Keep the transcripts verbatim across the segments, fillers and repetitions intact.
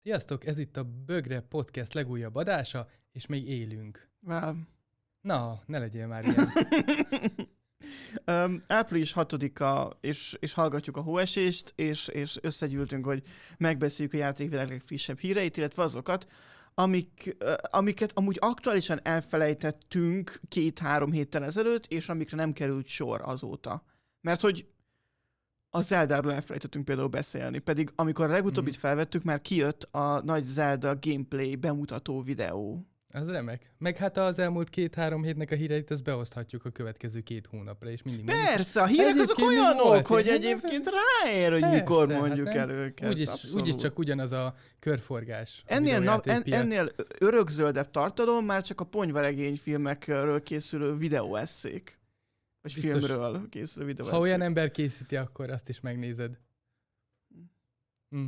Sziasztok, ez itt a Bögre Podcast legújabb adása, és még élünk. Well. Na, ne legyél már ilyen. um, április hatodika, és, és hallgatjuk a hóesést, és, és összegyűltünk, hogy megbeszéljük a játékvilág legfrissebb híreit, illetve azokat, amik, uh, amiket amúgy aktuálisan elfelejtettünk két-három héttel ezelőtt, és amikre nem került sor azóta. Mert hogy a Zeldáról elfelejtettünk például beszélni, pedig amikor a legutóbbit mm. felvettük, már kijött a nagy Zelda gameplay bemutató videó. Az remek. Meg hát az elmúlt két-három hétnek a híreit, azt beoszthatjuk a következő két hónapra, és mindig mondjuk. Persze, a hírek azok olyanok, hogy egyébként ráér, hogy persze, mikor mondjuk hát el őket. Úgyis, úgyis csak ugyanaz a körforgás. A ennél, na, en, ennél örökzöldebb tartalom már csak a ponyvaregény filmekről készülő videóesszék. Vagy biztos, filmről készülő videóesszék. Ha olyan ember készíti, akkor azt is megnézed. Mm.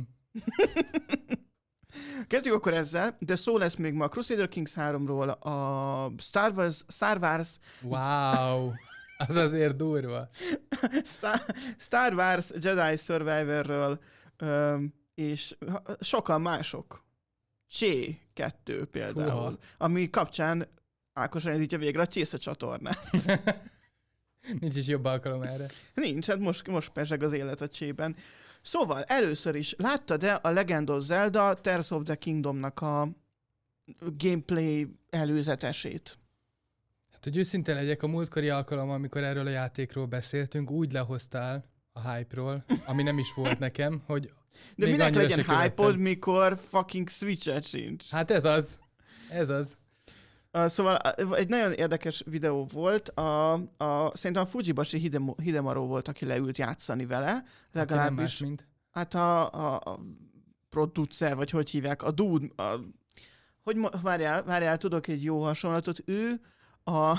Kezdjük akkor ezzel, de szó lesz még ma a Crusader Kings háromról, a Star Wars... Star Wars... Wow! Az azért durva. Star, Star Wars Jedi Survivorről, és sokan mások. Csé kettő például, Húha. Ami kapcsán Ákos elindítja végre a Csésze csatornát. Nincs is jobb alkalom erre. Nincs, hát most, most peseg az élet a Csében. Szóval először is láttad-e a Legend of Zelda Tears of the Kingdomnak a gameplay előzetesét? Hát, hogy őszinte legyek, a múltkori alkalom, amikor erről a játékról beszéltünk, úgy lehoztál a hype-ról, ami nem is volt nekem, hogy de minek legyen hype-od, mikor fucking Switch-et sincs? Hát ez az. Ez az. Uh, szóval egy nagyon érdekes videó volt, a, a, szerintem a Fujibashi Hidemo, Hidemaru volt, aki leült játszani vele, legalábbis. Más, mint? Hát a, a, a producer, vagy hogy hívják, a dude, a, hogy várjál, várjál, tudok egy jó hasonlatot, ő a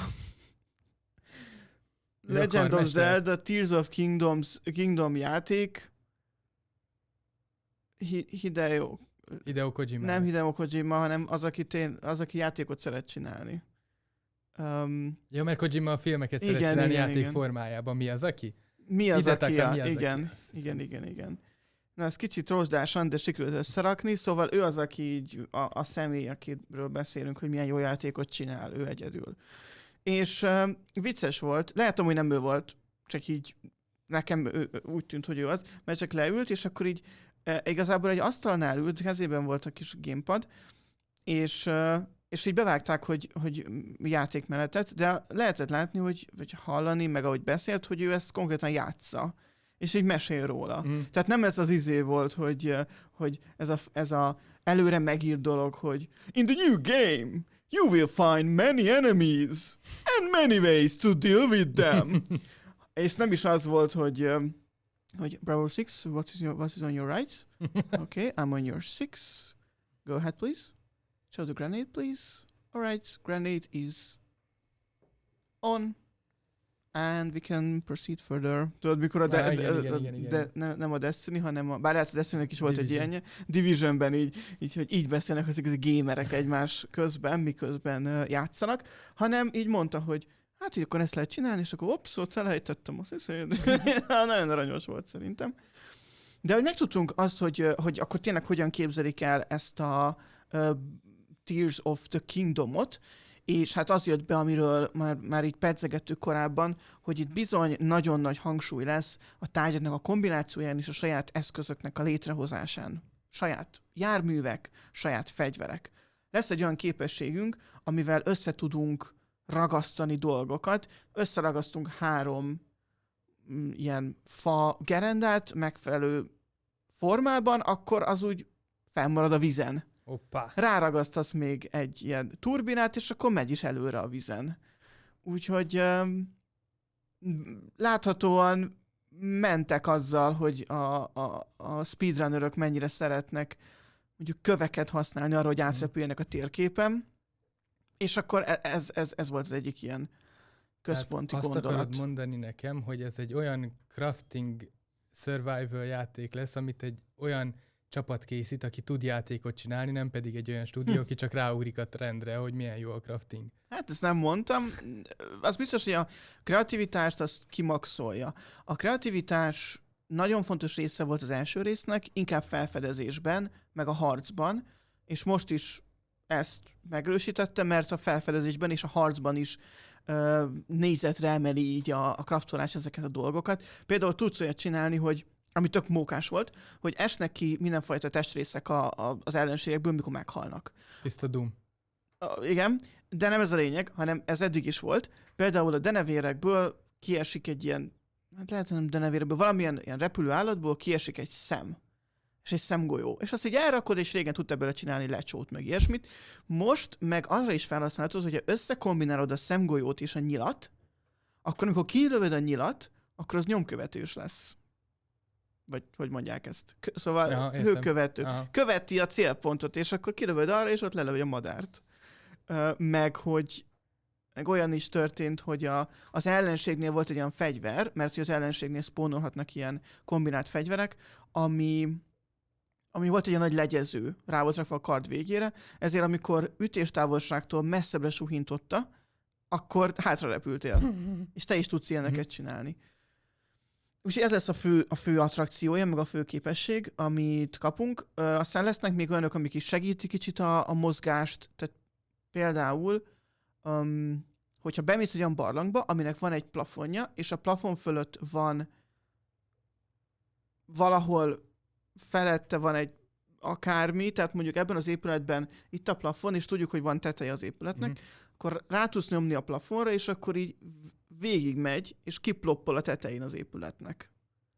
Legend of Zelda Tears of Kingdoms, Kingdom játék Hi, Hideo Hideo Kojima. Nem Hideo Kojima, hanem az, aki, tén, az, aki játékot szeret csinálni. Um, ja, mert Kojima a filmeket igen, szeret csinálni igen, játék igen. formájában. Mi az, aki? Mi az, Hidetaka, aki? Ja, mi az, igen, aki? igen, igen, igen. Na, ez kicsit rozsdásan, de sikerült összerakni, szóval ő az, aki így a, a személy, akiről beszélünk, hogy milyen jó játékot csinál, ő egyedül. És uh, vicces volt, lehet, hogy nem ő volt, csak így nekem ő, úgy tűnt, hogy ő az, mert csak leült, és akkor így uh, igazából egy asztalnál ült, kezében volt a kis gamepad, és, uh, és így bevágták, hogy, hogy játékmenetet, de lehetett látni, hogy, vagy hallani, meg ahogy beszélt, hogy ő ezt konkrétan játsza, és így mesél róla. Mm. Tehát nem ez az izé volt, hogy, hogy ez, a, ez a előre megírt dolog, hogy in the new game, you will find many enemies and many ways to deal with them. És nem is az volt, hogy, hogy Bravo six, what is, your, what is on your right? Okay, I'm on your six. Go ahead, please. Show the grenade, please. All right, grenade is on. And we can proceed further. Tudod, mikor a, de, ah, igen, de, igen, igen, igen. de ne, nem a Destiny, hanem a, bár lehet a Destiny-nek is volt Division. Egy ilyenje. Divisionben így, így, hogy így beszélnek az igazi gamerek egymás közben, miközben uh, játszanak, hanem így mondta, hogy hát így akkor ezt lehet csinálni, és akkor ops, ott elejtettem azt hiszem. Nagyon aranyos volt szerintem. De hogy megtudtunk azt, hogy, hogy akkor tényleg hogyan képzelik el ezt a uh, Tears of the Kingdomot, és hát az jött be, amiről már, már így pedzegettük korábban, hogy itt bizony nagyon nagy hangsúly lesz a tárgyaknak a kombinációján és a saját eszközöknek a létrehozásán. Saját járművek, saját fegyverek. Lesz egy olyan képességünk, amivel összetudunk ragasztani dolgokat. Összeragasztunk három m, ilyen fa gerendát megfelelő formában, akkor az úgy fennmarad a vízen. Hoppá. Ráragasztasz még egy ilyen turbinát, és akkor megy is előre a vízen. Úgyhogy um, láthatóan mentek azzal, hogy a, a, a speedrunnerök mennyire szeretnek mondjuk köveket használni arra, hogy átrepüljenek a térképen, és akkor ez, ez, ez volt az egyik ilyen központi hát gondolat. Azt akarod mondani nekem, hogy ez egy olyan crafting survival játék lesz, amit egy olyan csapat készít, aki tud játékot csinálni, nem pedig egy olyan stúdió, aki csak ráugrik a trendre, hogy milyen jó a crafting. Hát ezt nem mondtam. Az biztos, hogy a kreativitást azt kimaxolja. A kreativitás nagyon fontos része volt az első résznek, inkább felfedezésben, meg a harcban, és most is ezt megerősítette, mert a felfedezésben és a harcban is ö, nézetre emeli így a, a craftolás ezeket a dolgokat. Például tudsz olyat csinálni, hogy ami tök mókás volt, hogy esnek ki mindenfajta testrészek a, a, az ellenségekből, mikor meghalnak. Tiszta Doom. Uh, igen, de nem ez a lényeg, hanem ez eddig is volt. Például a denevérekből kiesik egy ilyen, hát lehet, hogy nem denevérekből, valamilyen ilyen repülő állatból kiesik egy szem. És egy szemgolyó. És azt így elrakod, és régen tudtál bele csinálni lecsót, meg ilyesmit. Most meg arra is felhasználhatod, hogyha összekombinálod a szemgolyót és a nyilat, akkor amikor kilövöd a nyilat, akkor az nyomkövetős lesz. Vagy hogy mondják ezt? K- szóval Aha, hőkövető. Aha. Követi a célpontot, és akkor kilövöd arra, és ott lelövöd a madárt. Ö, meg, hogy meg olyan is történt, hogy a, az ellenségnél volt egy olyan fegyver, mert hogy az ellenségnél spónolhatnak ilyen kombinált fegyverek, ami, ami volt egy olyan nagy legyező, rá volt rakva a kard végére, ezért amikor ütéstávolságtól messzebbre suhintotta, akkor hátra repültél. És te is tudsz ilyeneket csinálni. Úgyhogy ez lesz a fő, a fő attrakciója, meg a fő képesség, amit kapunk. Ö, aztán lesznek még olyanok, amik is segítik kicsit a, a mozgást. Tehát például, um, hogyha bemész egy olyan barlangba, aminek van egy plafonja, és a plafon fölött van valahol felette van egy akármi, tehát mondjuk ebben az épületben itt a plafon, és tudjuk, hogy van teteje az épületnek, mm. akkor rá tudsz nyomni a plafonra, és akkor így végig megy, és kiploppol a tetején az épületnek.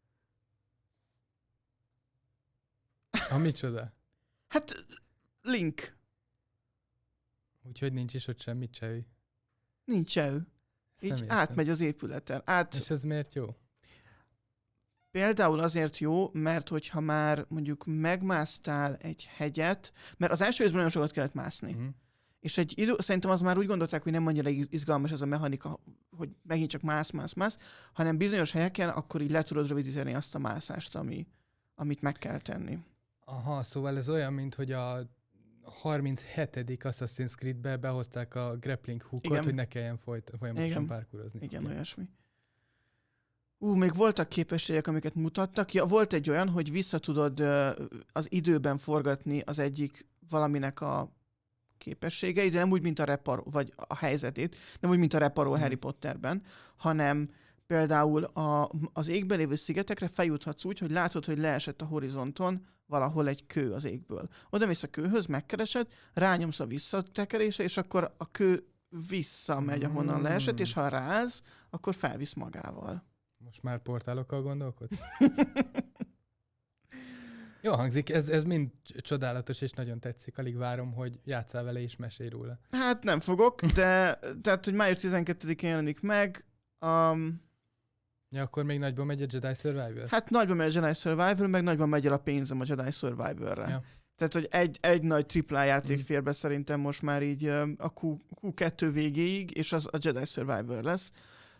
A micsoda? Hát, Link. Úgyhogy nincs is ott semmit csevű. Nincs csevű. Így átmegy az épületen. Át... És ez miért jó? Például azért jó, mert hogyha már mondjuk megmásztál egy hegyet, mert az első részben nagyon sokat kellett mászni. Mm. És egy idő, szerintem az már úgy gondolták, hogy nem annyira izgalmas ez a mechanika, hogy megint csak mász, mász, mász, hanem bizonyos helyeken akkor így le tudod rövidíteni azt a mászást, ami, amit meg kell tenni. Aha, szóval ez olyan, mint hogy a harminchetedik Assassin's Creed-be behozták a grappling hookot, igen. hogy ne kelljen folyt, folyamatosan párkurozni. Igen, okay. Olyasmi. Ú, még voltak képességek, amiket mutattak. Ja, volt egy olyan, hogy vissza tudod uh, az időben forgatni az egyik valaminek a képességei, de nem úgy, mint a reparó, vagy a helyzetét, nem úgy, mint a reparó hmm. Harry Potterben, hanem például a, az égben lévő szigetekre feljuthatsz úgy, hogy látod, hogy leesett a horizonton valahol egy kő az égből. Oda mész a kőhöz, megkeresed, rányomsz a visszatekerésre, és akkor a kő visszamegy, ahonnan hmm. leesett, és ha ráz, akkor felvisz magával. Most már portálokkal gondolkodsz? Jó hangzik, ez, ez mind csodálatos, és nagyon tetszik. Alig várom, hogy játsszál vele és mesélj róla. Hát nem fogok, de tehát, hogy május tizenkettedikén jelenik meg. Um, ja, akkor még nagyban megy a Jedi Survivor? Hát nagyban megy a Jedi Survivor, meg nagyban megy el a pénzem a Jedi Survivorre. Ja. Tehát, hogy egy, egy nagy triplá játék mm. fér be szerintem most már így a Q kettő végéig, és az a Jedi Survivor lesz.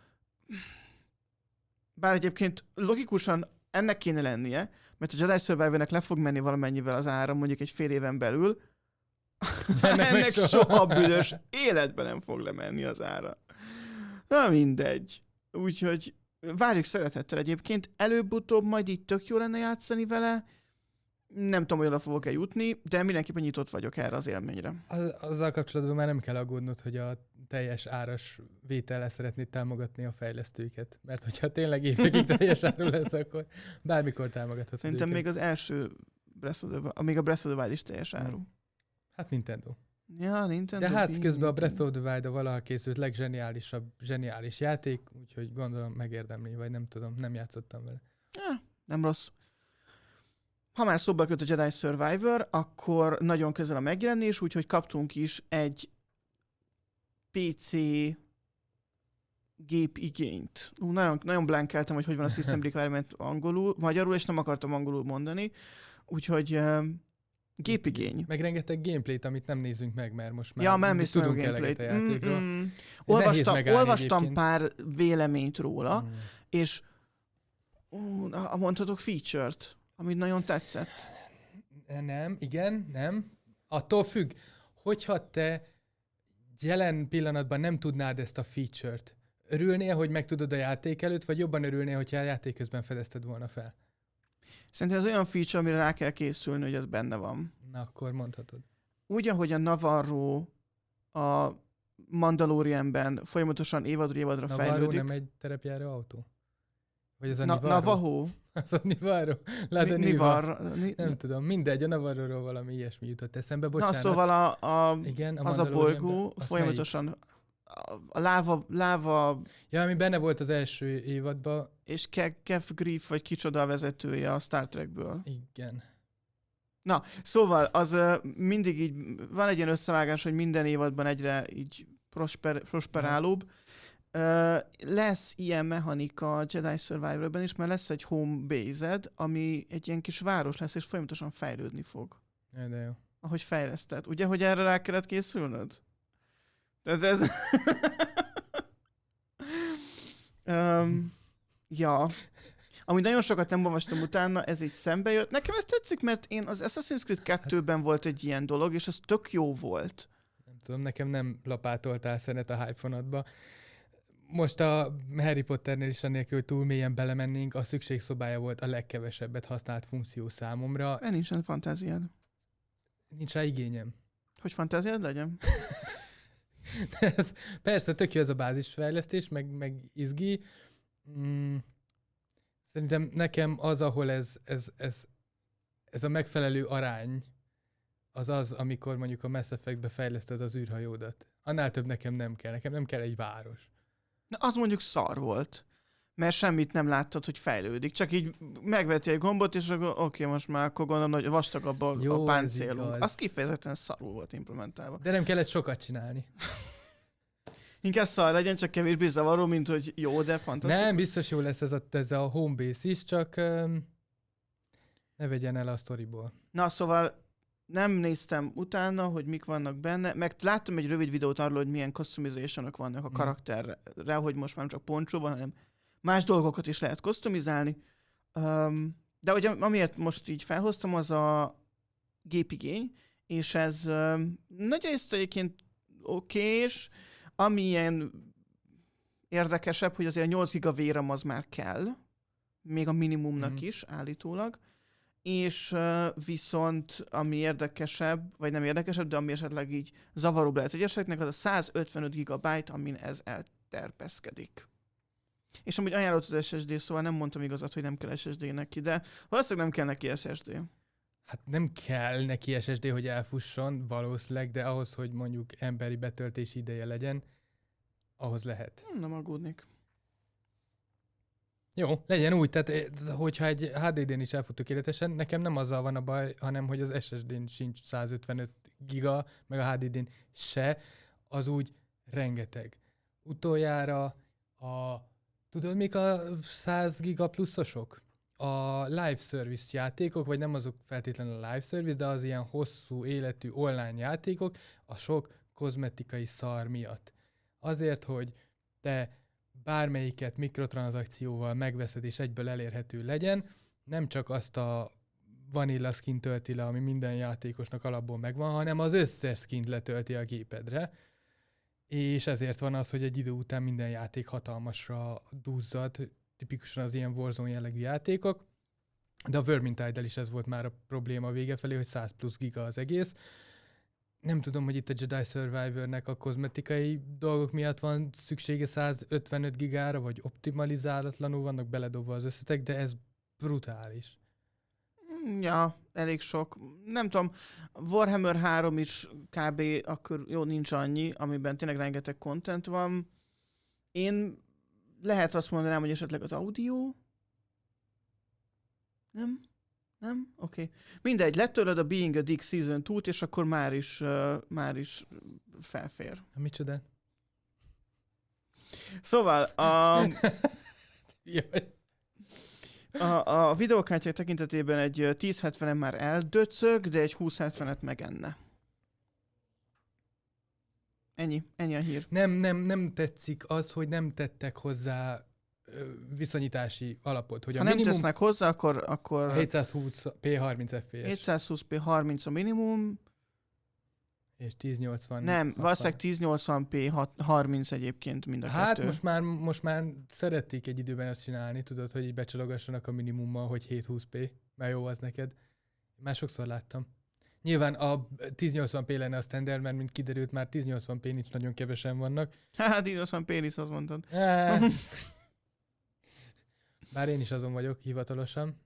Bár egyébként logikusan ennek kéne lennie, mert a Jedi Survivornek le fog menni valamennyivel az ára, mondjuk egy fél éven belül, ennek, ennek soha büdös életben nem fog lemenni az ára. Na mindegy. Úgyhogy várjuk szeretettel egyébként. Előbb-utóbb majd így tök jó lenne játszani vele. Nem tudom, hogy oda fogok-e jutni, de mindenképpen nyitott vagyok erre az élményre. Az, azzal kapcsolatban már nem kell aggódnod, hogy a teljes áras vétellel szeretnéd támogatni a fejlesztőket. Mert hogyha tényleg évekig teljes áru lesz, akkor bármikor támogathatod Szerintem őket. még az első Breath of the Wild, még a Breath of the Wild is teljes áru. Hát Nintendo. Ja, Nintendo. De hát közben a Breath of the Wild a valaha készült legzseniálisabb, zseniális játék, úgyhogy gondolom megérdemli, vagy nem tudom, nem játszottam vele. Ja, nem rossz. Ha már szóba köt a Jedi Survivor, akkor nagyon közel a megjelenés, úgyhogy kaptunk is egy pé cé gépigényt. Ú, nagyon, nagyon blankeltem, hogy hogy van a System Requirement angolul, magyarul, és nem akartam angolul mondani. Úgyhogy uh, gépigény. Meg rengeteg gameplayt, amit nem nézzünk meg, mert most már ja, nem tudunk eleget a játékról. Mm-hmm. Olvastam, olvastam pár véleményt róla, mm. és uh, mondhatok feature-t, amit nagyon tetszett. Nem, igen, nem. Attól függ, hogyha te jelen pillanatban nem tudnád ezt a feature-t örülnél, hogy megtudod a játék előtt, vagy jobban örülnél, hogyha a játék közben fedezted volna fel? Szerintem ez olyan feature, amire rá kell készülni, hogy ez benne van. Na, akkor mondhatod. Úgy, ahogy a Navarro a Mandalorianben folyamatosan évadra évadra Navarro fejlődik. nem egy terepjáró autó? Vagy az a Na, Nivarro? Navajo. Az a Nivarro? Lád a Ni- Nivar. Nivar. Ni- Nem tudom, mindegy, a Navarro-ról valami ilyesmi jutott eszembe, bocsánat. Na, szóval a, a, Igen, a az a Mandalorianben. bolygó Azt folyamatosan a, a láva, láva Ja, ami benne volt az első évadban. és Ke- Kev Grief, vagy kicsoda a vezetője a Star Trekből. Igen. Na, szóval az uh, mindig így, van egy ilyen összevágás, hogy minden évadban egyre így prosper, prosperálóbb. Uh, lesz ilyen mechanika a Jedi Survivorben is, mert lesz egy home base-ed, ami egy ilyen kis város lesz, és folyamatosan fejlődni fog. Ja, de jó. Ahogy fejleszted. Ugye, hogy erre rá kellett készülnöd? Tehát ez... um, ja. Amúgy nagyon sokat nem olvastam utána, ez így szembe jött. Nekem ez tetszik, mert én az Assassin's Creed kettőben volt egy ilyen dolog, és az tök jó volt. Nem tudom, nekem nem lapátoltál szenet a hype vonatba. Most a Harry Potternél is annélkül, hogy túl mélyen belemennénk, a szükségszobája volt a legkevesebbet használt funkció számomra. Mert nincsen fantáziád. Nincs rá igényem. Hogy fantáziád legyen? ez, persze, tök jó ez a bázisfejlesztés, meg, meg izgi. Mm, szerintem nekem az, ahol ez, ez, ez, ez a megfelelő arány, az az, amikor mondjuk a Mass Effect-be fejleszted az űrhajódat. Annál több nekem nem kell. Nekem nem kell egy város. Na, az mondjuk szar volt. Mert semmit nem láttad, hogy fejlődik. Csak így megvettél egy gombot, és akkor oké, okay, most már akkor gondolom, hogy vastagabb a, Jó, a páncélunk. igaz. Az kifejezetten szarul volt implementálva. De nem kellett sokat csinálni. Inkább szar legyen, csak kevésbé zavaró, mint hogy jó, de fantasztikus. Nem, biztos jó lesz ez a, ez a home base is, csak um, ne vegyen el a sztoriból. Na, szóval nem néztem utána, hogy mik vannak benne, meg láttam egy rövid videót arról, hogy milyen customizationok vannak a Mm. karakterre, hogy most már nem csak poncsó van, hanem más dolgokat is lehet customizálni. Um, de ugye, amiért most így felhoztam, az a gépigény, és ez um, nagy részt egyébként okés, ami ilyen érdekesebb, hogy azért a nyolc giga vérem az már kell, még a minimumnak Mhm. is állítólag, és uh, viszont ami érdekesebb, vagy nem érdekesebb, de ami esetleg így zavaróbb lehet egyeseknek, az a százötvenöt gigabyte, amin ez elterpeszkedik. És amúgy ajánlott az es es dé, szóval nem mondtam igazat, hogy nem kell es es dé neki, de valószínűleg nem kell neki es es dé. Hát nem kell neki es es dé, hogy elfusson, valószínűleg, de ahhoz, hogy mondjuk emberi betöltési ideje legyen, ahhoz lehet. Hm, nem aggódnék. Jó, legyen úgy, tehát eh, hogyha egy há dé dén is elfut tökéletesen, nekem nem azzal van a baj, hanem hogy az es es dén sincs százötvenöt giga, meg a há dé dén se, az úgy rengeteg. Utoljára a, tudod mik a száz giga pluszosok? A live service játékok, vagy nem azok feltétlenül a live service, de az ilyen hosszú életű online játékok a sok kozmetikai szar miatt. Azért, hogy te bármelyiket mikrotranszakcióval megveszed és egyből elérhető legyen, nem csak azt a vanilla skin tölti le, ami minden játékosnak alapból megvan, hanem az összes skint letölti a gépedre, és ezért van az, hogy egy idő után minden játék hatalmasra duzzad, tipikusan az ilyen Warzone jellegű játékok, de a Vermintide-del is ez volt már a probléma vége felé, hogy száz plusz giga az egész. Nem tudom, hogy itt a Jedi Survivornek a kozmetikai dolgok miatt van szüksége százötvenöt gigára, vagy optimalizálatlanul vannak beledobva az összetek, de ez brutális. Mm, Ja, elég sok. Nem tudom, Warhammer három is kb. Akkor jó, nincs annyi, amiben tényleg rengeteg content van. Én lehet azt mondanám, hogy esetleg az audio? Nem? Nem? Oké. Okay. Mindegy, letöröd a Being a Dick Season kettőt, és akkor már is, uh, már is felfér. Micsoda? Szóval a, Jaj. a, a videókártyák tekintetében egy tíz hetvenem már eldöcög, de egy húsz hetvenet megenne. Ennyi, ennyi a hír. Nem, nem, nem tetszik az, hogy nem tettek hozzá ö, viszonyítási alapot, hogy a Ha nem minimum tesznek hozzá, akkor, akkor hétszázhúsz pé harminc ef pé es. hétszázhúsz pé harminc a minimum, És ezernyolcvan. Nem, valószínűleg ezernyolcvan pé harminc egyébként mind a Hát kettő. most már, most már szerették egy időben ezt csinálni, tudod, hogy így becsalogassanak a minimummal, hogy hétszázhúsz pé, mert jó az neked. Már sokszor láttam. Nyilván a ezernyolcvan pé lenne a standard, mert mint kiderült, már ezernyolcvan pé nincs, nagyon kevesen vannak. Hát ezernyolcvan pé is azt mondtad. Bár én is azon vagyok hivatalosan.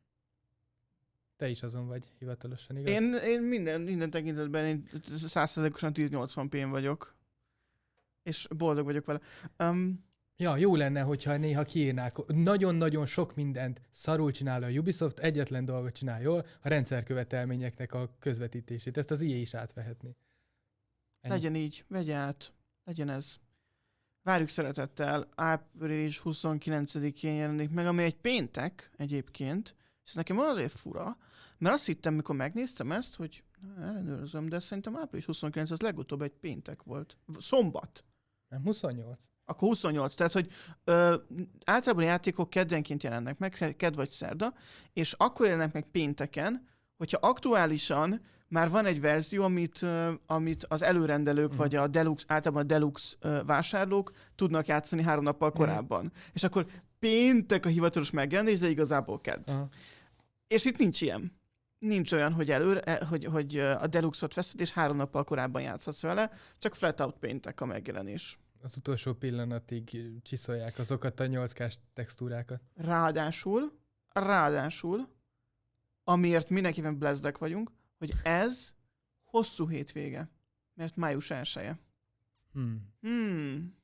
Te is azon vagy hivatalosan, igaz? Én, én minden, minden tekintetben én száz százalékosan ezernyolcvan pén vagyok. És boldog vagyok vele. Um, Ja, jó lenne, hogyha néha kiírnák. Nagyon-nagyon sok mindent szarul csinál a Ubisoft, egyetlen dolgot csinál jól, a rendszerkövetelményeknek a közvetítését. Ezt az i á is átvehetné. Ennyi. Legyen így, vegye át. Legyen ez. Várjuk szeretettel, április huszonkilencedikén jelenik meg, ami egy péntek egyébként, és nekem azért fura, mert azt hittem, mikor megnéztem ezt, hogy ellenőrzöm, de szerintem április huszonkilenc az legutóbb egy péntek volt. Szombat. Nem, huszonnyolc. Akkor huszonnyolc, tehát hogy ö, általában a játékok keddenként jelennek meg, kedd vagy szerda, és akkor jelennek meg pénteken, hogyha aktuálisan már van egy verzió, amit, ö, amit az előrendelők, mm. vagy a deluxe, általában a deluxe ö, vásárlók tudnak játszani három nappal korábban. Mm. És akkor péntek a hivatalos megjelenés, de igazából kedd. Uh-huh. És itt nincs ilyen. Nincs olyan, hogy, előre, hogy, hogy a deluxe-ot veszed, és három nappal korábban játszhatsz vele, csak flat out péntek a megjelenés. Az utolsó pillanatig csiszolják azokat a nyolc kás textúrákat. Ráadásul, ráadásul, amiért mindenképpen blessdek vagyunk, hogy ez hosszú hétvége, mert május elseje. Hmm. Hmm.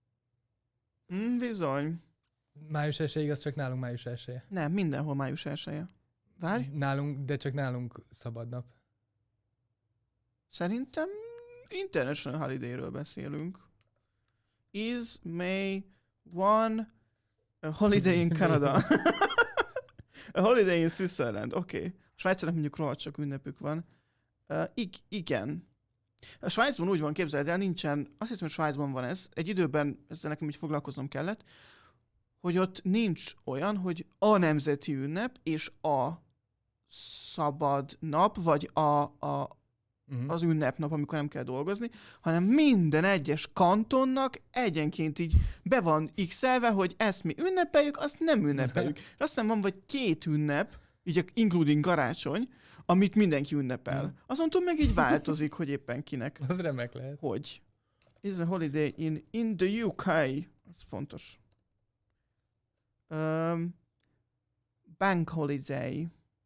Hmm, bizony. Május elseje, igaz, csak nálunk május elseje. Nem, mindenhol május elseje. Várj? Nálunk, de csak nálunk szabad nap. Szerintem International Holiday-ről beszélünk. Is May one a holiday in Canada? A holiday in Switzerland. Oké. Okay. A Svájcának mondjuk rohadt sok ünnepük van. Uh, ig- igen. A Svájcban úgy van, képzeld el, nincsen, azt hiszem, hogy Svájcban van ez, egy időben ezzel nekem így foglalkoznom kellett, hogy ott nincs olyan, hogy a nemzeti ünnep és a szabad nap, vagy a, a, uh-huh. az ünnepnap, amikor nem kell dolgozni, hanem minden egyes kantonnak egyenként így be van x-elve, hogy ezt mi ünnepeljük, azt nem ünnepeljük. És azt hiszem van vagy két ünnep, így including karácsony, amit mindenki ünnepel. Uh-huh. Azon túl meg így változik, hogy éppen kinek. Az remek lehet. Hogy. It's a holiday in, in the u ká. Ez fontos. Um, bank holiday.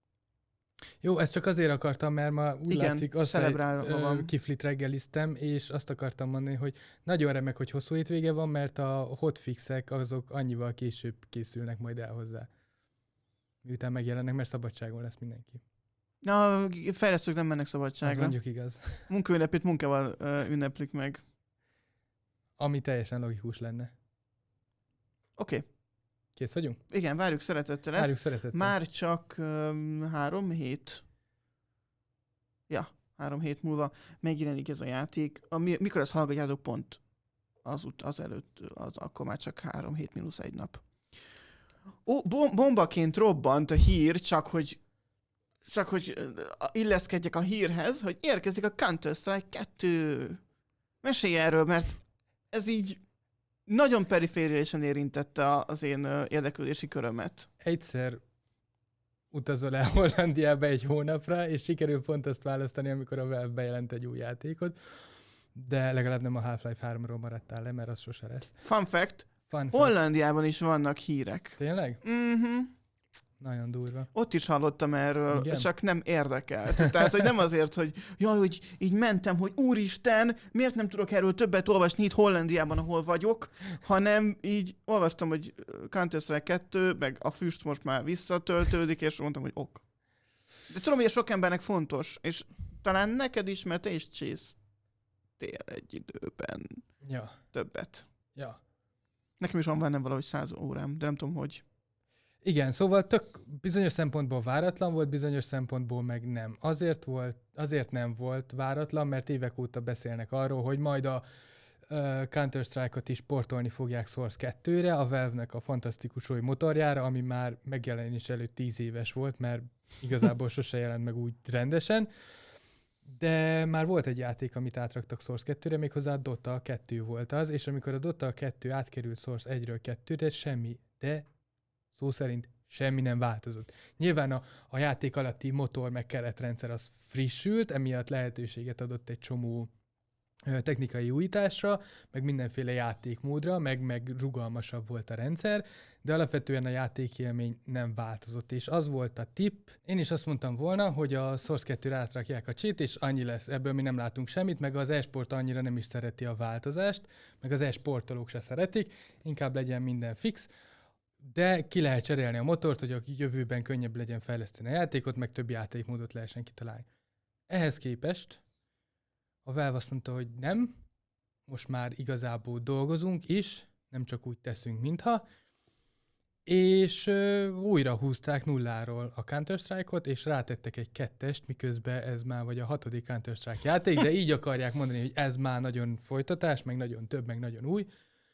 Jó, ezt csak azért akartam, mert ma úgy igen, látszik, azt, hogy kiflit reggeliztem, és azt akartam mondani, hogy nagyon remek, hogy hosszú hétvége van, mert a hotfixek azok annyival később készülnek majd el hozzá. Miután megjelennek, mert szabadságon lesz mindenki. Na, fejlesztők nem mennek szabadságra. Az mondjuk igaz. Munkaünnepét munkával uh, ünneplik meg. Ami teljesen logikus lenne. Oké. Okay. Kész vagyunk? Igen, várjuk szeretettel ezt. Várjuk szeretettel. Már csak um, három hét. Ja, három hét múlva megjelenik ez a játék. Ami, mikor ezt hallgatjátok, pont az, ut- az előtt, az, akkor már csak három hét mínusz egy nap. Ó, bombaként robbant a hír, csak hogy csak hogy illeszkedjek a hírhez, hogy érkezik a Counter-Strike kettő. Mesélj erről, mert ez így nagyon perifériálisan érintette az én érdeklődési körömet. Egyszer utazol el Hollandiába egy hónapra, és sikerül pont azt választani, amikor a Valve bejelent egy új játékot, de legalább nem a Half-Life háromról maradtál le, mert az sose lesz. Fun fact, Fun Hollandiában fact. Is vannak hírek. Tényleg? Mhm. Nagyon durva. Ott is hallottam erről, igen? Csak nem érdekelt. Tehát, hogy nem azért, hogy jaj, hogy így mentem, hogy úristen, miért nem tudok erről többet olvasni itt Hollandiában, ahol vagyok, hanem így olvastam, hogy Counter-Strike kettő, meg a füst most már visszatöltődik, és mondtam, hogy ok. De tudom, hogy ez sok embernek fontos, és talán neked is, mert te is csésztél egy időben ja. többet. Ja. Nekem is van bennem valahogy száz órám, de nem tudom, hogy. Igen, szóval tök bizonyos szempontból váratlan volt, bizonyos szempontból meg nem. Azért volt, azért nem volt váratlan, mert évek óta beszélnek arról, hogy majd a uh, Counter-Strike-ot is portolni fogják Source kettőre, a Valve-nek a fantasztikus új motorjára, ami már megjelenés előtt tíz éves volt, mert igazából sose jelent meg úgy rendesen. De már volt egy játék, amit átraktak Source kettőre, méghozzá a Dota kettő volt az, és amikor a Dota kettő átkerült Source egyről kettőre, semmi, de szó szerint semmi nem változott. Nyilván a, a játék alatti motor meg keretrendszer az frissült, emiatt lehetőséget adott egy csomó ö, technikai újításra, meg mindenféle játékmódra, meg, meg rugalmasabb volt a rendszer, de alapvetően a játékélmény nem változott, és az volt a tipp. Én is azt mondtam volna, hogy a Source kettőre átrakják a cheat, és annyi lesz, ebből mi nem látunk semmit, meg az e-sport annyira nem is szereti a változást, meg az e-sportolók se szeretik, inkább legyen minden fix, de ki lehet cserélni a motort, hogy a jövőben könnyebb legyen fejleszteni a játékot, meg több játékmódot lehessen kitalálni. Ehhez képest a Valve azt mondta, hogy nem, most már igazából dolgozunk is, nem csak úgy teszünk, mintha, és ö, újra húzták nulláról a Counter-Strike-ot, és rátettek egy kettest, miközben ez már vagy a hatodik Counter-Strike játék, de így akarják mondani, hogy ez már nagyon folytatás, meg nagyon több, meg nagyon új,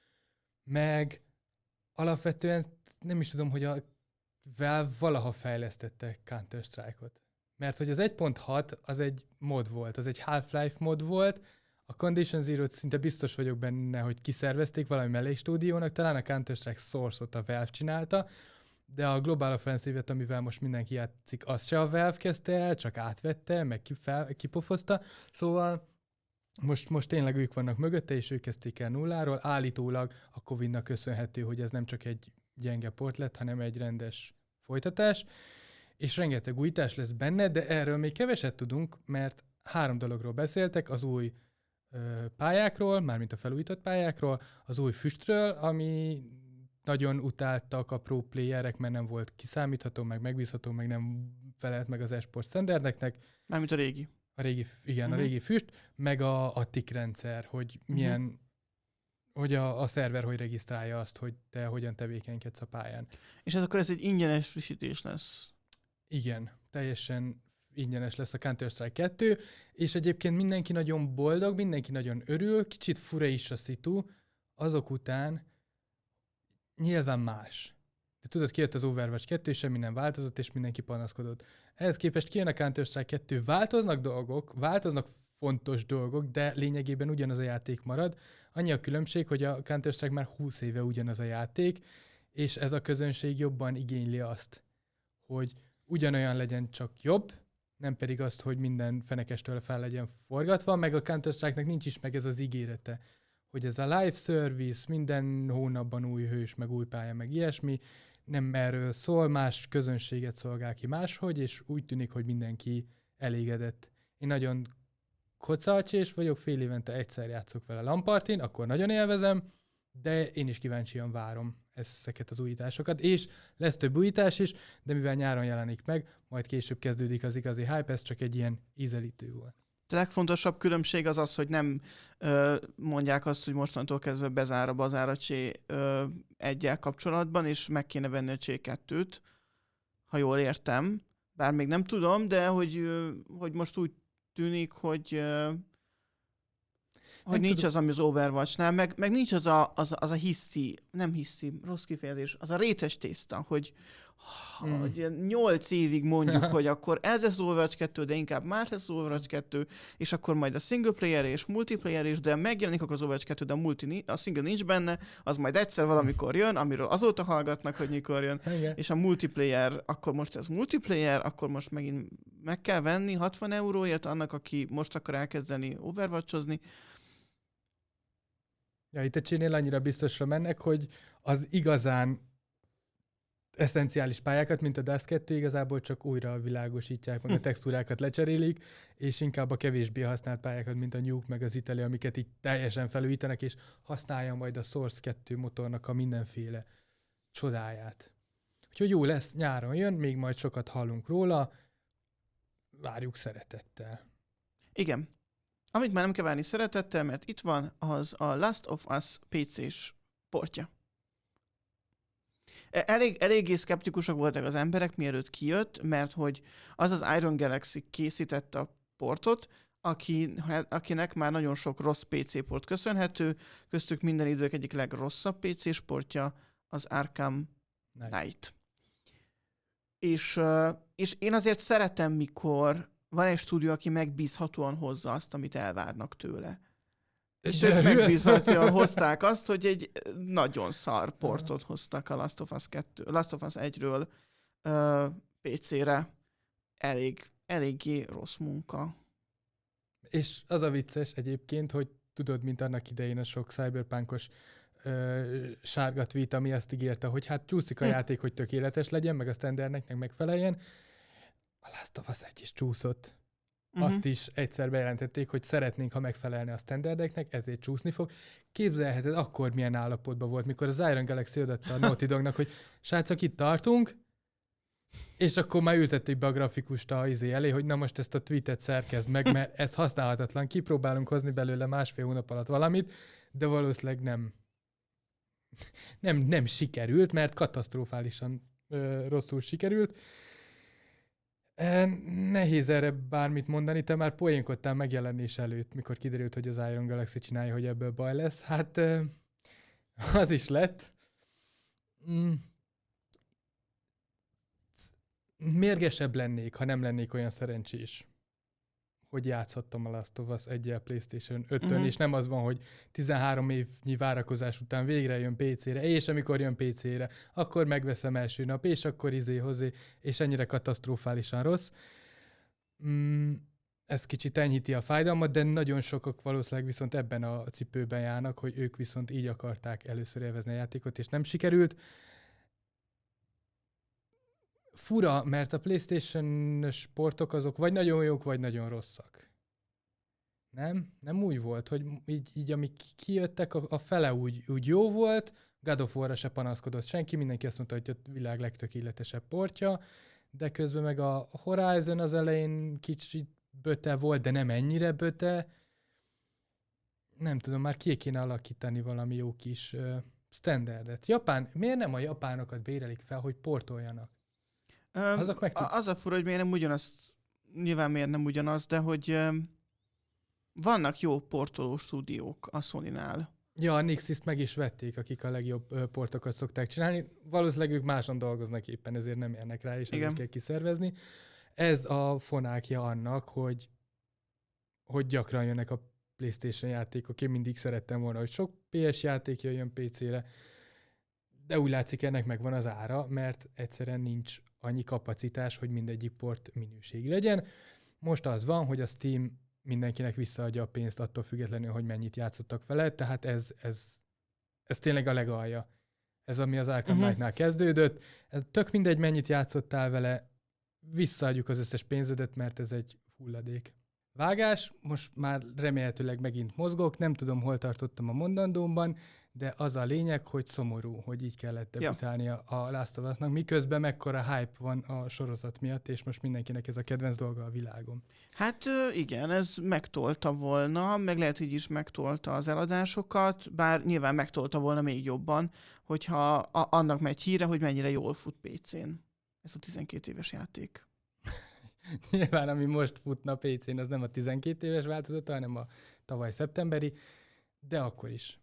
meg alapvetően nem is tudom, hogy a Valve valaha fejlesztette Counter-Strike-ot. Mert hogy az egy pont hat az egy mod volt, az egy Half-Life mod volt, a Condition Zero-t szinte biztos vagyok benne, hogy kiszervezték valami mellékstúdiónak, talán a Counter-Strike Source-ot a Valve csinálta, de a Global Offensive-et, amivel most mindenki játszik, azt se a Valve kezdte el, csak átvette, meg kifel, kipofozta, szóval most, most tényleg ők vannak mögötte, és ők kezdték el nulláról, állítólag a Covidnak köszönhető, hogy ez nem csak egy gyenge port lett, hanem egy rendes folytatás, és rengeteg újítás lesz benne, de erről még keveset tudunk, mert három dologról beszéltek, az új ö, pályákról, mármint a felújított pályákról, az új füstről, ami nagyon utáltak a pro playerek, mert nem volt kiszámítható, meg megbízható, meg nem felelt meg az esport standardeknek. Mármint a régi. A régi, igen, uh-huh. a régi füst, meg a, a tick rendszer, hogy milyen, uh-huh. hogy a, a szerver hogy regisztrálja azt, hogy te hogyan tevékenykedsz a pályán. És ez akkor ez egy ingyenes frissítés lesz. Igen, teljesen ingyenes lesz a Counter-Strike kettő, és egyébként mindenki nagyon boldog, mindenki nagyon örül, kicsit fura is a szitu, azok után nyilván más. De tudod, kijött az Overwatch kettő, semmi nem változott, és mindenki panaszkodott. Ehhez képest kijön a Counter-Strike kettő, változnak dolgok, változnak fontos dolgok, de lényegében ugyanaz a játék marad. Annyi a különbség, hogy a Counter-Strike már húsz éve ugyanaz a játék, és ez a közönség jobban igényli azt, hogy ugyanolyan legyen, csak jobb, nem pedig azt, hogy minden fenekestől fel legyen forgatva, meg a Counter-Strike-nek nincs is meg ez az ígérete, hogy ez a live service, minden hónapban új hős, meg új pálya, meg ilyesmi, nem erről szól, más közönséget szolgál ki máshogy, és úgy tűnik, hogy mindenki elégedett. Én nagyon kocalcsés vagyok, fél évente egyszer játszok vele LAN-partin, akkor nagyon élvezem, de én is kíváncsian várom ezeket az újításokat, és lesz több újítás is, de mivel nyáron jelenik meg, majd később kezdődik az igazi hype, ez csak egy ilyen ízelítő volt. A legfontosabb különbség az az, hogy nem ö, mondják azt, hogy mostantól kezdve bezár a bazár a csé egyel kapcsolatban, és meg kéne venni a csé kettőt, ha jól értem. Bár még nem tudom, de hogy, ö, hogy most úgy tűnik, hogy, ö, hogy nincs tudom. Az, ami az Overwatchnál, meg, meg nincs az a, az, az a hiszti, nem hiszti, rossz kifejezés, az a rétes tészta, hogy Mm. hogy nyolc évig mondjuk, hogy akkor ez lesz Overwatch kettő, de inkább más lesz Overwatch kettő, és akkor majd a single player és multiplayer is, de megjelenik akkor az Overwatch kettő, de a, multi, a single nincs benne, az majd egyszer valamikor jön, amiről azóta hallgatnak, hogy mikor jön, igen. És a multiplayer, akkor most ez multiplayer, akkor most megint meg kell venni hatvan euróért annak, aki most akar elkezdeni Overwatchozni. Ja, itt a csénél annyira biztosra mennek, hogy az igazán eszenciális pályákat, mint a Dust kettő, igazából csak újra világosítják, meg a textúrákat lecserélik, és inkább a kevésbé használt pályákat, mint a Nuke, meg az Italy, amiket így teljesen felújítanak, és használja majd a Source kettő motornak a mindenféle csodáját. Úgyhogy jó lesz, nyáron jön, még majd sokat hallunk róla, várjuk szeretettel. Igen. Amit már nem kell várni szeretettel, mert itt van, az a Last of Us pé cés portja. Elég, eléggé szkeptikusak voltak az emberek, mielőtt kijött, mert hogy az az Iron Galaxy készítette a portot, aki, akinek már nagyon sok rossz pé cé port köszönhető, köztük minden idők egyik legrosszabb pé cés portja az Arkham Knight. És, és én azért szeretem, mikor van egy stúdió, aki megbízhatóan hozza azt, amit elvárnak tőle. És De ők hülye megbízhatóan hozták azt, hogy egy nagyon szar portot hoztak a Last of Us kettő, Last of Us egyről uh, pé cére. Elég, eléggé rossz munka. És az a vicces egyébként, hogy tudod, mint annak idején a sok cyberpunkos ö, sárga tweet, ami azt ígérte, hogy hát csúszik a Hm. játék, hogy tökéletes legyen, meg a standardnek megfeleljen. A Last of Us egy is csúszott. Uh-huh. Azt is egyszer bejelentették, hogy szeretnénk, ha megfelelne a standardeknek, ezért csúszni fog. Képzelheted, akkor milyen állapotban volt, mikor az Iron Galaxy odaadta a Naughty Dognak, hogy srácok, itt tartunk, és akkor már ültették be a grafikust a izé elé, hogy na most ezt a tweetet szerkezd meg, mert ez használhatatlan. Kipróbálunk hozni belőle másfél hónap alatt valamit, de valószínűleg nem, nem, nem sikerült, mert katasztrofálisan ö, rosszul sikerült. E, nehéz erre bármit mondani, te már poénkodtál megjelenés előtt, mikor kiderült, hogy az Iron Galaxy csinálja, hogy ebből baj lesz. Hát ö, az is lett. Mm. Mérgesebb lennék, ha nem lennék olyan szerencsés, hogy játszhattam a Last of Us egyel PlayStation ötön, uh-huh. és nem az van, hogy tizenhárom évnyi várakozás után végre jön pé cére, és amikor jön pé cére, akkor megveszem első nap, és akkor izé hozé, és ennyire katasztrofálisan rossz. Mm, ez kicsit enyhíti a fájdalmat, de nagyon sokak valószínűleg viszont ebben a cipőben járnak, hogy ők viszont így akarták először élvezni a játékot, és nem sikerült. Fura, mert a PlayStation-ös portok azok vagy nagyon jók, vagy nagyon rosszak. Nem? Nem úgy volt, hogy így, így amik kijöttek, a, a fele úgy, úgy jó volt, God of War-ra se panaszkodott senki, mindenki azt mondta, hogy a világ legtökéletesebb portja, de közben meg a Horizon az elején kicsit böte volt, de nem ennyire böte. Nem tudom, már ki kéne alakítani valami jó kis uh, standardet. Japán, miért nem a japánokat bérelik fel, hogy portoljanak? Um, Azok meg tud... Az a fura, hogy miért nem ugyanazt, nyilván miért nem ugyanaz, de hogy um, vannak jó portoló stúdiók a Sonynál. Ja, a Nixist meg is vették, akik a legjobb uh, portokat szokták csinálni. Valószínűleg ők máson dolgoznak éppen, ezért nem érnek rá, és ezért kell kiszervezni. Ez a fonákja annak, hogy, hogy gyakran jönnek a PlayStation játékok. Én mindig szerettem volna, hogy sok pé es játék jöjjön pé cére, de úgy látszik, ennek megvan az ára, mert egyszerűen nincs annyi kapacitás, hogy mindegyik port minőségi legyen. Most az van, hogy a Steam mindenkinek visszaadja a pénzt attól függetlenül, hogy mennyit játszottak vele, tehát ez, ez, ez tényleg a legalja. Ez, ami az Arkham uh-huh. Knight-nál kezdődött. Ez tök mindegy, mennyit játszottál vele, visszaadjuk az összes pénzedet, mert ez egy hulladék. Vágás, most már remélhetőleg megint mozgok, nem tudom, hol tartottam a mondandómban, de az a lényeg, hogy szomorú, hogy így kellett debütálni ja. a Last of Us-nak, miközben mekkora hype van a sorozat miatt, és most mindenkinek ez a kedvenc dolga a világon. Hát igen, ez megtolta volna, meg lehet, hogy is megtolta az eladásokat, bár nyilván megtolta volna még jobban, hogyha a- annak megy híre, hogy mennyire jól fut pé cén. Ez a tizenkét éves játék. Nyilván, ami most futna pé cén, az nem a tizenkét éves változata, hanem a tavaly szeptemberi, de akkor is.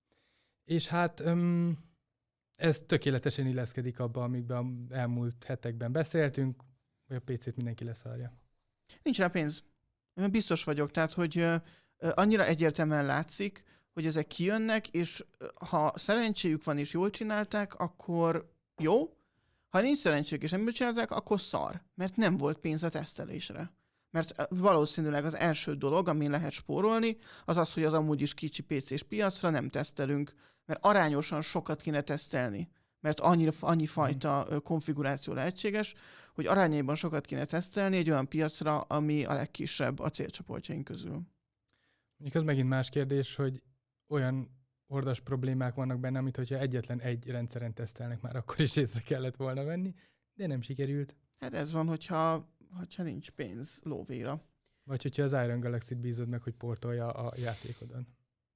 És hát öm, ez tökéletesen illeszkedik abba, amikben elmúlt hetekben beszéltünk, hogy a pé cét mindenki leszarja. Nincs rá pénz. Biztos vagyok, tehát, hogy uh, annyira egyértelműen látszik, hogy ezek kijönnek, és uh, ha szerencséjük van és jól csinálták, akkor jó. Ha nincs szerencséjük és nem jól csinálták, akkor szar, mert nem volt pénz a tesztelésre. Mert valószínűleg az első dolog, amin lehet spórolni, az az, hogy az amúgy is kicsi pé cés piacra nem tesztelünk, mert arányosan sokat kéne tesztelni, mert annyira, annyi fajta mm. konfiguráció lehetséges, hogy arányaiban sokat kéne tesztelni egy olyan piacra, ami a legkisebb a célcsoportjaink közül. Mondjuk az megint más kérdés, hogy olyan ordas problémák vannak benne, amit hogyha egyetlen egy rendszeren tesztelnek, már akkor is észre kellett volna venni, de nem sikerült. Hát ez van, hogyha, hogyha nincs pénz lóvéra. Vagy hogyha az Iron Galaxy-t bízod meg, hogy portolja a játékodon.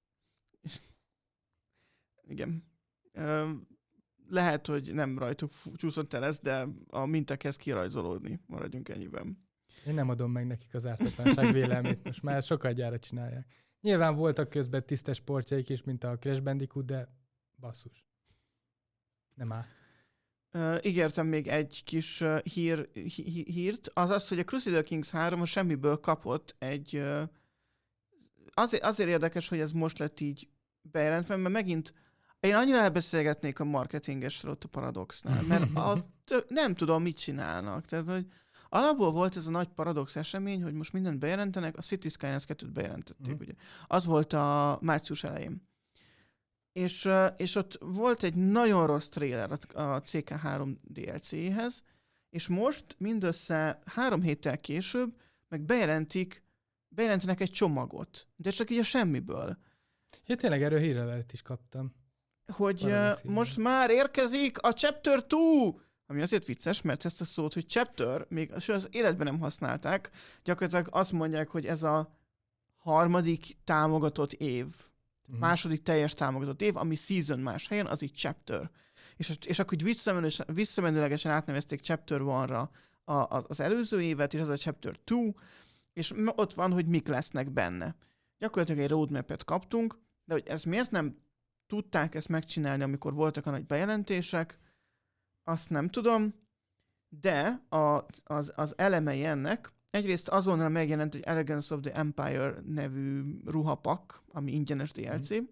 Igen. Lehet, hogy nem rajtuk csúszott el ez, de a minta kezd kirajzolódni. Maradjunk ennyiben. Én nem adom meg nekik az ártatlanság vélelmét, most már sokat gyára csinálják. Nyilván voltak közben tisztes portjaik is, mint a Crash Bandicoot, de basszus. Nem áll. Uh, ígértem még egy kis uh, hír, hí- hírt, az az, hogy a Crusader Kings három a semmiből kapott egy... Uh, azért, azért érdekes, hogy ez most lett így bejelentve, mert megint én annyira elbeszélgetnék a marketingesről ott a Paradoxnál, mert a, tö- nem tudom, mit csinálnak. Tehát, hogy alapból volt ez a nagy Paradox esemény, hogy most mindent bejelentenek, a City Skylines kettőt bejelentették, mm. ugye. Az volt a március elején. És, és ott volt egy nagyon rossz trailer a cé ká három dé el cé-hez, és most mindössze három héttel később meg bejelentik, bejelentenek egy csomagot, de csak így a semmiből. Ja, tényleg erről hírlevelet is kaptam. Hogy uh, most már érkezik a Chapter kettő, ami azért vicces, mert ezt a szót, hogy Chapter, még az életben nem használták, gyakorlatilag azt mondják, hogy ez a harmadik támogatott év. Uh-huh. Második teljes támogatott év, ami season más helyen, az így chapter. És, és akkor így visszamenőlegesen átnevezték chapter one-ra a, a, az előző évet, és az a chapter two, és ott van, hogy mik lesznek benne. Gyakorlatilag egy roadmap-et kaptunk, de hogy ez miért nem tudták ezt megcsinálni, amikor voltak a nagy bejelentések, azt nem tudom, de a, az, az elemei ennek, egyrészt azonnal megjelent egy Elegance of the Empire nevű ruhapak, ami ingyenes dé el cé. Mm.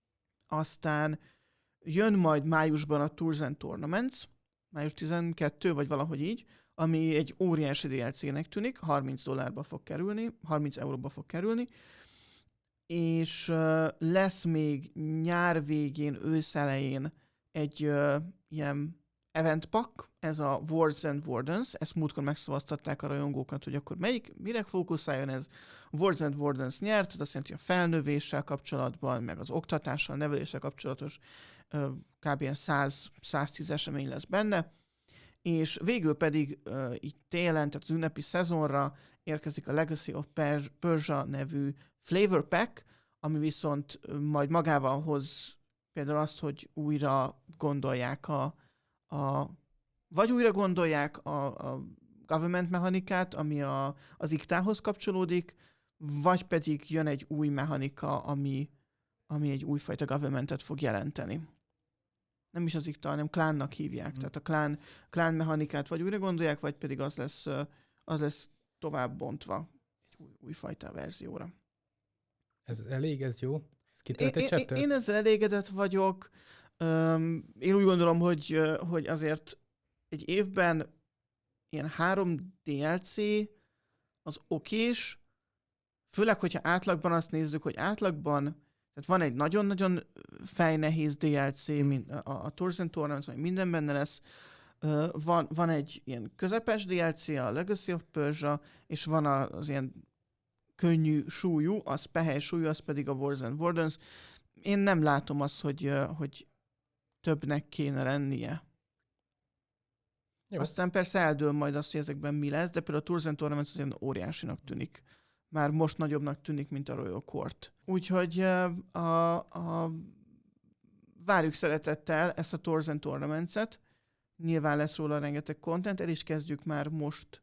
Aztán jön majd májusban a Tours and Tournaments, május tizenkettő, vagy valahogy így, ami egy óriási dé el cé-nek tűnik, harminc dollárba fog kerülni, harminc euróba fog kerülni, és uh, lesz még nyár végén, ősz elején egy uh, ilyen event pack, ez a Words and Wardens, ezt múltkor megszavaztatták a rajongókat, hogy akkor melyik, mire fókuszáljon ez. Words and Wardens nyert, tehát azt jelenti, a felnövéssel kapcsolatban, meg az oktatással, neveléssel kapcsolatos kb. száz-száztíz esemény lesz benne, és végül pedig így télen, tehát az ünnepi szezonra érkezik a Legacy of Persia nevű Flavor Pack, ami viszont majd magával hoz például azt, hogy újra gondolják a A, vagy újra gondolják a, a government mechanikát, ami a, az iktához kapcsolódik, vagy pedig jön egy új mechanika, ami, ami egy újfajta governmentet fog jelenteni. Nem is az ikta, hanem klánnak hívják. Mm. Tehát a klán, klán mechanikát vagy újra gondolják, vagy pedig az lesz, az lesz tovább bontva egy új, újfajta verzióra. Ez elég, ez jó? Ez kitölt egy én, én, én ezzel elégedett vagyok. Um, én úgy gondolom, hogy, hogy azért egy évben ilyen három dé el cé az okés, főleg, hogyha átlagban azt nézzük, hogy átlagban, tehát van egy nagyon-nagyon fejnehéz dé el cé, mint a, a Tours and Tournaments, vagy minden benne lesz, uh, van, van egy ilyen közepes dé el cé, a Legacy of Persia, és van az ilyen könnyű súlyú, az pehely súlyú, az pedig a Words and Wardens. Én nem látom azt, hogy, hogy többnek kéne lennie. Jó. Aztán persze eldől majd azt, hogy ezekben mi lesz, de például a Tours and Tournaments az ilyen óriásinak tűnik. Már most nagyobbnak tűnik, mint a Royal Court. Úgyhogy a, a, várjuk szeretettel ezt a Tours and Tournaments-et. Nyilván lesz róla rengeteg content, el is kezdjük már most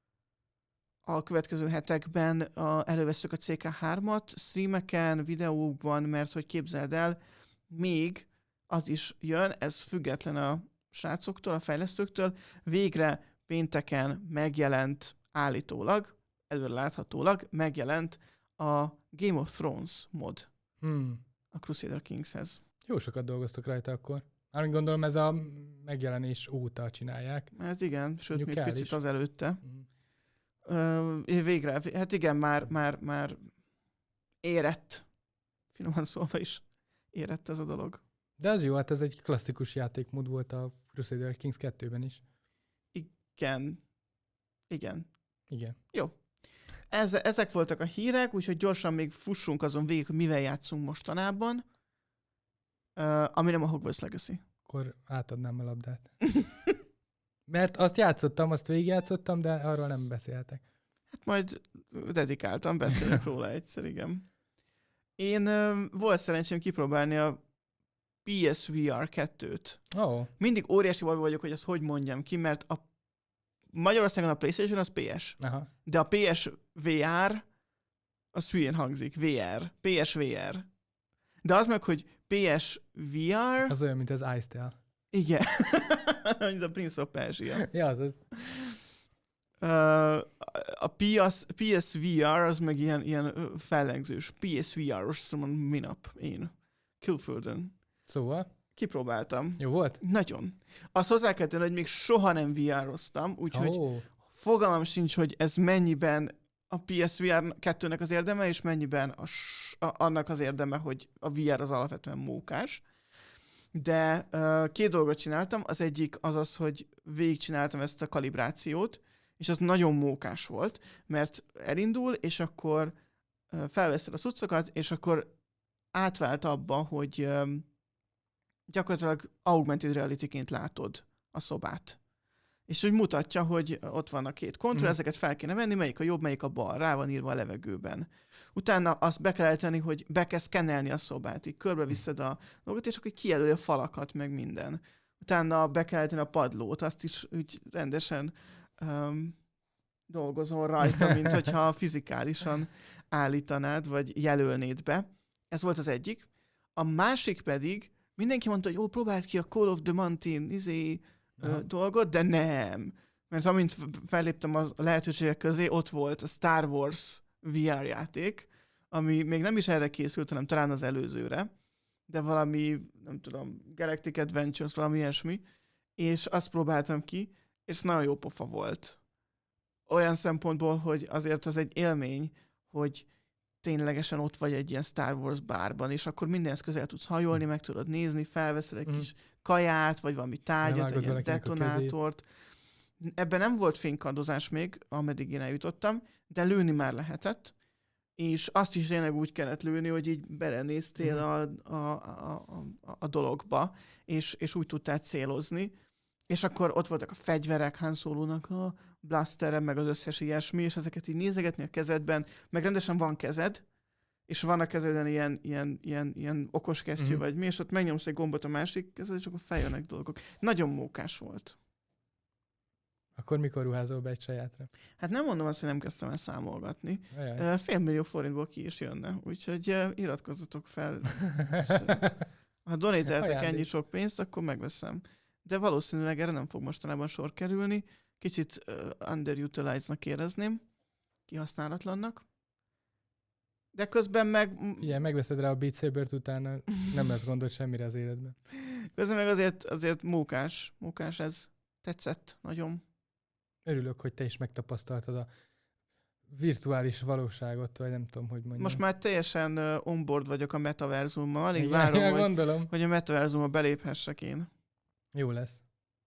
a következő hetekben a, elővesszük a cé ká hármat streameken, videókban, mert hogy képzeld el, még az is jön, ez független a srácoktól, a fejlesztőktől, végre pénteken megjelent állítólag, előre láthatólag megjelent a Game of Thrones mod hmm. a Crusader Kingshez. Jó sokat dolgoztak rajta akkor. Már gondolom ez a megjelenés óta csinálják. Hát igen, sőt Mondjuk még picit az előtte. Hmm. Uh, végre, hát igen, már, már, már érett, finoman szólva is érett ez a dolog. De az jó, hát ez egy klasszikus játékmód volt a Crusader Kings kettőben is. Igen. Igen. Igen. Jó. Ez, ezek voltak a hírek, úgyhogy gyorsan még fussunk azon végig, hogy mivel játszunk mostanában, uh, ami nem a Hogwarts Legacy. Akkor átadnám a labdát. Mert azt játszottam, azt végigjátszottam, de arról nem beszéltek. Hát majd dedikáltan beszélek róla egyszer, igen. Én uh, volt szerencsém kipróbálni a pé es vé er kettőt. Oh. Mindig óriási baj vagyok, hogy ezt hogy mondjam ki, mert a Magyarországon a PlayStation az pé es. Aha. De a pé es vé er az hülyén hangzik. vé er. pé es vé er. De az meg, hogy pé es vé er... Az olyan, mint az Ice-Tel. Igen. Mint a Prince of Persia. Ja, az az. Uh, a P S, P S V R az meg ilyen, ilyen fellengzős. P S V R-os minap én. Külföldön. Szóval? Kipróbáltam. Jó volt? Nagyon. Azt hozzá kell tenni, hogy még soha nem vé er-oztam, úgyhogy Oh. fogalmam sincs, hogy ez mennyiben a P S V R kettőnek az érdeme, és mennyiben a, a, annak az érdeme, hogy a vé er az alapvetően mókás. De uh, két dolgot csináltam. Az egyik az az, hogy végigcsináltam ezt a kalibrációt, és az nagyon mókás volt, mert elindul, és akkor uh, felveszed a cuccokat, és akkor átvált abba, hogy um, gyakorlatilag augmented reality-ként látod a szobát. És hogy mutatja, hogy ott van a két kontroll, mm. ezeket fel kéne venni, melyik a jobb, melyik a bal, rá van írva a levegőben. Utána azt be kell tenni, hogy be kell szkennelni a szobát, így körbeviszed a dolgot, és akkor kijelöli a falakat, meg minden. Utána be kell tenni a padlót, azt is úgy rendesen um, dolgozol rajta, mint hogyha fizikálisan állítanád, vagy jelölnéd be. Ez volt az egyik. A másik pedig, mindenki mondta, hogy jó, próbáld ki a Call of the Mountain izé, ö, dolgot, de nem. Mert amint felléptem a lehetőségek közé, ott volt a Star Wars vé er játék, ami még nem is erre készült, hanem talán az előzőre, de valami, nem tudom, Galactic Adventures, valami ilyesmi, és azt próbáltam ki, és nagyon jó pofa volt. Olyan szempontból, hogy azért az egy élmény, hogy ténylegesen ott vagy egy ilyen Star Wars bárban, és akkor mindenhez közel tudsz hajolni, meg tudod nézni, felveszel egy mm. kis kaját, vagy valami tárgyat, egy ilyen detonátort. Ebben nem volt fénykardozás még, ameddig én eljutottam, de lőni már lehetett, és azt is tényleg úgy kellett lőni, hogy így belenéztél mm. a, a, a, a, a dologba, és, és úgy tudtál célozni. És akkor ott voltak a fegyverek, Han Solo-nak a blasterem, meg az összes ilyesmi, és ezeket így nézegetni a kezedben, meg rendesen van kezed, és van a kezeden ilyen, ilyen, ilyen, ilyen okos kesztyű, mm-hmm. vagy mi, és ott megnyomsz egy gombot a másik kezed, és akkor feljönnek dolgok. Nagyon mókás volt. Akkor mikor ruházol be egy sajátra? Hát nem mondom azt, hogy nem kezdtem el számolgatni. Ajaj. Fél millió forintból ki is jönne, úgyhogy iratkozzatok fel. Ha donételtek ennyi sok pénzt, akkor megveszem. De valószínűleg erre nem fog mostanában sor kerülni. Kicsit uh, underutilized-nak érezném, kihasználatlannak. De közben meg... Igen, megveszed rá a Beat Sabert, utána nem lesz gondod semmire az életben. Közben meg azért, azért mókás. Mókás ez. Tetszett nagyon. Örülök, hogy te is megtapasztaltad a virtuális valóságot, vagy nem tudom, hogy mondjam. Most már teljesen uh, onboard vagyok a metaverzummal. Alig igen, várom, igen, hogy, gondolom. hogy a metaverzumba beléphessek én. Jó lesz.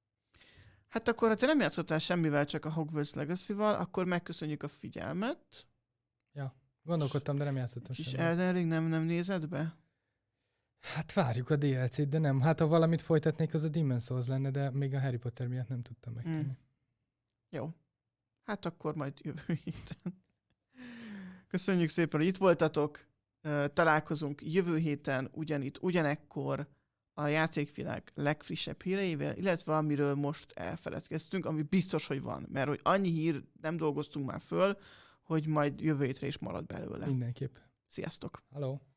Hát akkor, ha te nem játszottál semmivel, csak a Hogwarts Legacy-val, akkor megköszönjük a figyelmet. Ja, gondolkodtam, de nem játszottam kis semmivel. Elden Ring nem, nem nézed be? Hát várjuk a dé el cét, de nem. Hát ha valamit folytatnék, az a Demon's Souls lenne, de még a Harry Potter miatt nem tudtam megtenni. Mm. Jó. Hát akkor majd jövő héten. Köszönjük szépen, hogy itt voltatok. Találkozunk jövő héten ugyanitt, ugyanekkor a játékvilág legfrissebb híreivel, illetve amiről most elfeledkeztünk, ami biztos, hogy van. Mert hogy annyi hír nem dolgoztunk már föl, hogy majd jövő hétre is marad belőle. Mindenképp. Sziasztok! Hello.